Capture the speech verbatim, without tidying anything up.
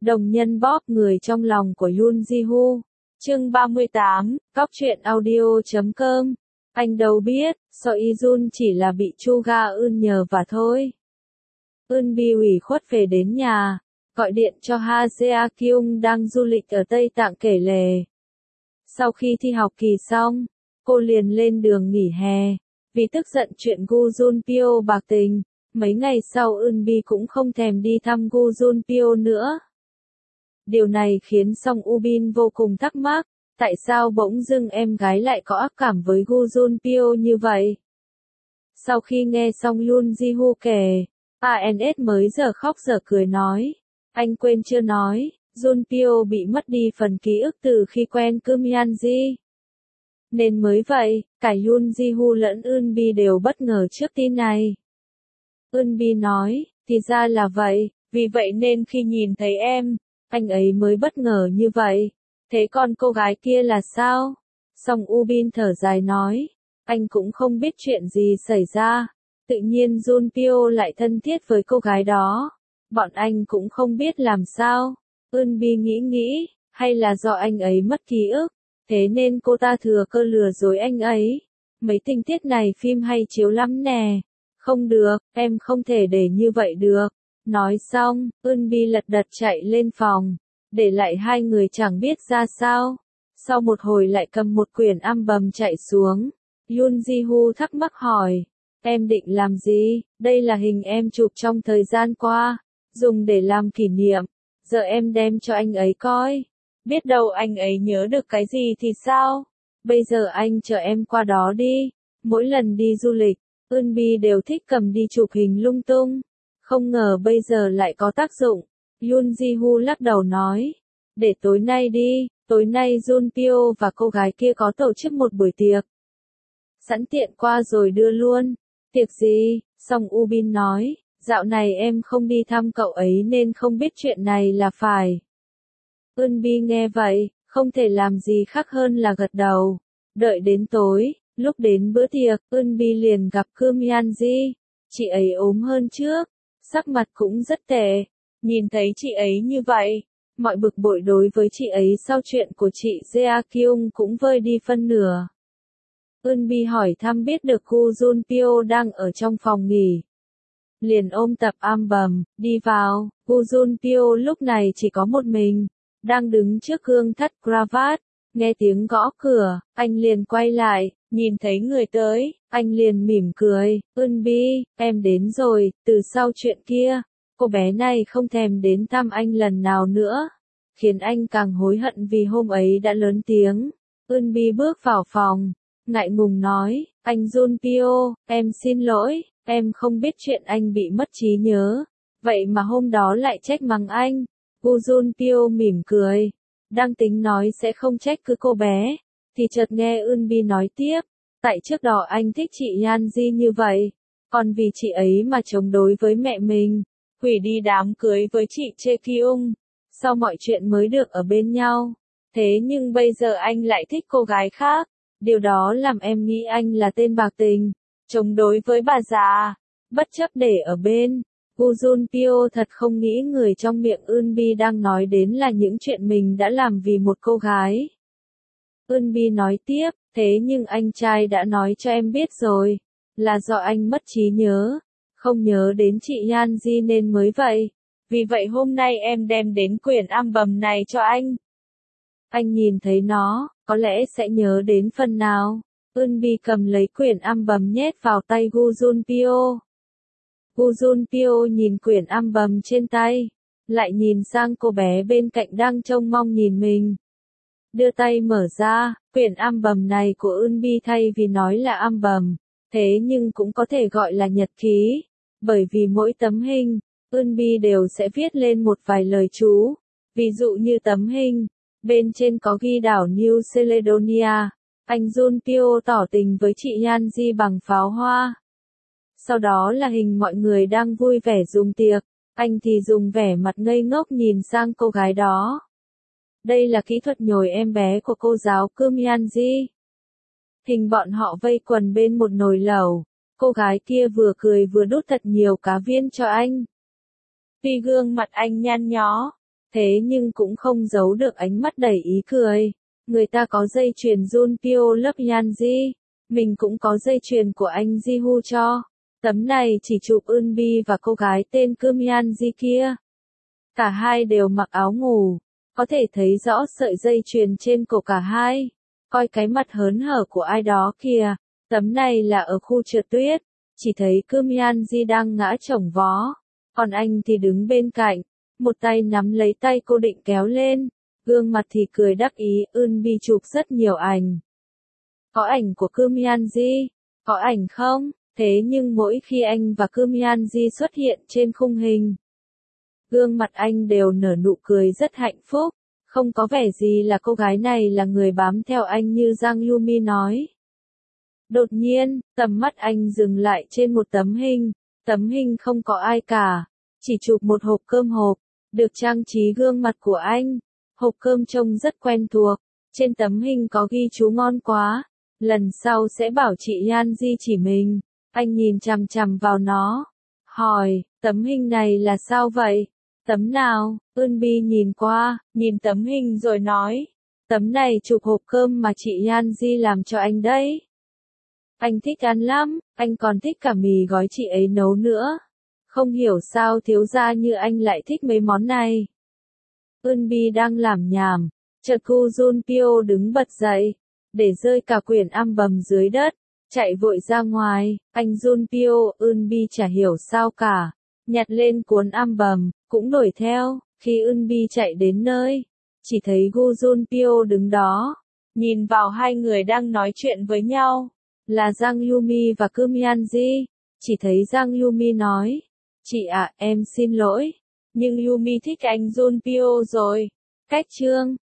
Đồng nhân Bob người trong lòng của Yoon Ji-woo. Chương ba mươi tám, Cóc truyện audio chấm com. Anh đâu biết, So Yi-jun chỉ là bị Chu Ga-eun nhờ và thôi. Eun-bi ủy khuất về đến nhà, gọi điện cho Ha Jae-kyung đang du lịch ở Tây Tạng kể lể. Sau khi thi học kỳ xong, cô liền lên đường nghỉ hè. Vì tức giận chuyện Gu Jun-pyo bạc tình, mấy ngày sau Eun-bi cũng không thèm đi thăm Gu Jun-pyo nữa. Điều này khiến Song Woo-bin vô cùng thắc mắc, tại sao bỗng dưng em gái lại có ác cảm với Gu Jun-pyo như vậy? Sau khi nghe xong Yoon Ji-woo kể, a en ét mới giờ khóc giờ cười nói, anh quên chưa nói, Jun-pyo bị mất đi phần ký ức từ khi quen Kim Yan-ji. Nên mới vậy, cả Yoon Ji-woo lẫn Eun-bi đều bất ngờ trước tin này. Eun-bi nói, thì ra là vậy, vì vậy nên khi nhìn thấy em, anh ấy mới bất ngờ như vậy. Thế còn cô gái kia là sao? Song Woo-bin thở dài nói, anh cũng không biết chuyện gì xảy ra. Tự nhiên Jun-pyo lại thân thiết với cô gái đó. Bọn anh cũng không biết làm sao. Eun-bi nghĩ nghĩ, hay là do anh ấy mất ký ức, thế nên cô ta thừa cơ lừa dối anh ấy. Mấy tình tiết này phim hay chiếu lắm nè. Không được, em không thể để như vậy được. Nói xong, Eun-bi lật đật chạy lên phòng, để lại hai người chẳng biết ra sao. Sau một hồi lại cầm một quyển album chạy xuống. Yoon Ji-woo thắc mắc hỏi, em định làm gì? Đây là hình em chụp trong thời gian qua, dùng để làm kỷ niệm. Giờ em đem cho anh ấy coi. Biết đâu anh ấy nhớ được cái gì thì sao? Bây giờ anh chờ em qua đó đi. Mỗi lần đi du lịch, Eun-bi đều thích cầm đi chụp hình lung tung. Không ngờ bây giờ lại có tác dụng. Yoon Ji-woo lắc đầu nói, để tối nay đi, tối nay Jun-pyo và cô gái kia có tổ chức một buổi tiệc. Sẵn tiện qua rồi đưa luôn. Tiệc gì? Song Woo-bin nói, dạo này em không đi thăm cậu ấy nên không biết chuyện này là phải. Eun-bi nghe vậy, không thể làm gì khác hơn là gật đầu. Đợi đến tối, lúc đến bữa tiệc, Eun-bi liền gặp Kim Yan-ji. Chị ấy ốm hơn trước, sắc mặt cũng rất tệ. Nhìn thấy chị ấy như vậy, mọi bực bội đối với chị ấy sau chuyện của chị Jae-kyung cũng vơi đi phân nửa. Eun-bi hỏi thăm biết được Gu Jun-pyo đang ở trong phòng nghỉ. Liền ôm tập album, đi vào. Gu Jun-pyo lúc này chỉ có một mình, đang đứng trước gương thắt cravat. Nghe tiếng gõ cửa, anh liền quay lại, nhìn thấy người tới, anh liền mỉm cười, Eun-bi, em đến rồi. Từ sau chuyện kia, cô bé này không thèm đến thăm anh lần nào nữa, khiến anh càng hối hận vì hôm ấy đã lớn tiếng. Eun-bi bước vào phòng, ngại ngùng nói, anh Jun-pyo, em xin lỗi, em không biết chuyện anh bị mất trí nhớ, vậy mà hôm đó lại trách mắng anh. Gu Jun-pyo mỉm cười, đang tính nói sẽ không trách cứ cô bé, thì chợt nghe Eun-bi nói tiếp, tại trước đó anh thích chị Yan-ji như vậy, còn vì chị ấy mà chống đối với mẹ mình, hủy đi đám cưới với chị Chae-kyung, sau mọi chuyện mới được ở bên nhau. Thế nhưng bây giờ anh lại thích cô gái khác, điều đó làm em nghĩ anh là tên bạc tình, chống đối với bà già, bất chấp để ở bên. Gu Jun-pyo thật không nghĩ người trong miệng Eun-bi đang nói đến là những chuyện mình đã làm vì một cô gái. Eun-bi nói tiếp, thế nhưng anh trai đã nói cho em biết rồi, là do anh mất trí nhớ, không nhớ đến chị Yan-ji nên mới vậy. Vì vậy hôm nay em đem đến quyển album này cho anh. Anh nhìn thấy nó, có lẽ sẽ nhớ đến phần nào. Eun-bi cầm lấy quyển album nhét vào tay Gu Jun-pyo. Gu Jun-pyo nhìn quyển album trên tay, lại nhìn sang cô bé bên cạnh đang trông mong nhìn mình. Đưa tay mở ra, quyển album này của Eun-bi thay vì nói là album, thế nhưng cũng có thể gọi là nhật ký, bởi vì mỗi tấm hình, Eun-bi đều sẽ viết lên một vài lời chú. Ví dụ như tấm hình, bên trên có ghi đảo New Caledonia, anh Jun-pyo tỏ tình với chị Yan-ji bằng pháo hoa. Sau đó là hình mọi người đang vui vẻ dùng tiệc, anh thì dùng vẻ mặt ngây ngốc nhìn sang cô gái đó. Đây là kỹ thuật nhồi em bé của cô giáo Kim Yan-ji. Hình bọn họ vây quần bên một nồi lẩu, cô gái kia vừa cười vừa đút thật nhiều cá viên cho anh. Tuy gương mặt anh nhăn nhó, thế nhưng cũng không giấu được ánh mắt đầy ý cười. Người ta có dây chuyền Junpyo lớp Yanji, mình cũng có dây chuyền của anh Jihu cho. Tấm này chỉ chụp Eunbi và cô gái tên Kim Yanji kia. Cả hai đều mặc áo ngủ, có thể thấy rõ sợi dây chuyền trên cổ cả hai. Coi cái mặt hớn hở của ai đó kìa, tấm này là ở khu trượt tuyết, chỉ thấy Kim Yanji đang ngã chồng vó, còn anh thì đứng bên cạnh, một tay nắm lấy tay cô định kéo lên, gương mặt thì cười đắc ý. Eunbi chụp rất nhiều ảnh. Có ảnh của Kim Yanji, có ảnh không? Thế nhưng mỗi khi anh và Kim Yanji xuất hiện trên khung hình, gương mặt anh đều nở nụ cười rất hạnh phúc, không có vẻ gì là cô gái này là người bám theo anh như Giang Yumi nói. Đột nhiên, tầm mắt anh dừng lại trên một tấm hình, tấm hình không có ai cả, chỉ chụp một hộp cơm hộp, được trang trí gương mặt của anh. Hộp cơm trông rất quen thuộc, trên tấm hình có ghi chú ngon quá, lần sau sẽ bảo chị Yanji chỉ mình. Anh nhìn chằm chằm vào nó, hỏi, tấm hình này là sao vậy? Tấm nào? Eunbi nhìn qua, nhìn tấm hình rồi nói, tấm này chụp hộp cơm mà chị Yanji làm cho anh đấy. Anh thích ăn lắm, anh còn thích cả mì gói chị ấy nấu nữa. Không hiểu sao thiếu gia như anh lại thích mấy món này. Eunbi đang làm nhảm, chợt Gu Junpyo đứng bật dậy, để rơi cả quyển album dưới đất, chạy vội ra ngoài. Anh Junpyo, Eunbi chả hiểu sao cả, nhặt lên cuốn album, cũng đuổi theo. Khi Eunbi chạy đến nơi, chỉ thấy Gu Junpyo đứng đó, nhìn vào hai người đang nói chuyện với nhau, là Giang Yumi và Kim Yanji. Chỉ thấy Giang Yumi nói, chị ạ, em xin lỗi, nhưng Yumi thích anh Junpyo rồi. Cách chương